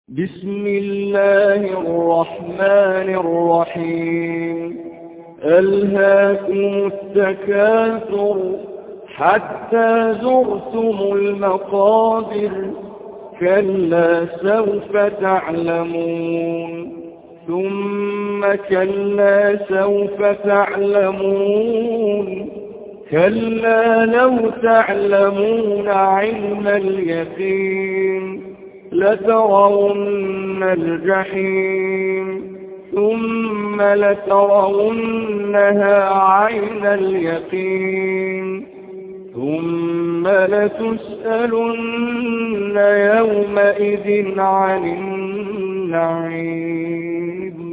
بسم الله الرحمن الرحيم. ألهاكم التكاثر حتى زرتم المقابر، كلا سوف تعلمون ثم كلا سوف تعلمون، كلا لو تعلمون علم اليقين لترون الجحيم ثم لترونها عين اليقين ثم لتسألن يومئذ عن النعيم.